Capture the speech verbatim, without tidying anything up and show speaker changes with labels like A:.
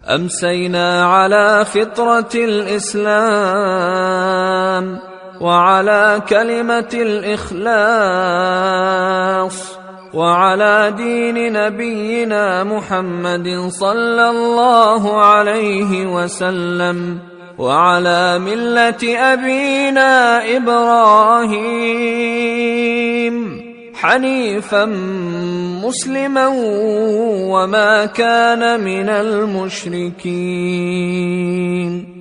A: أمسينا على فطرة الإسلام وعلى كلمة الإخلاص وعلى دين نبينا محمد صلى الله عليه وسلم وعلى ملة أبينا إبراهيم حنيفا مسلما وما كان من المشركين.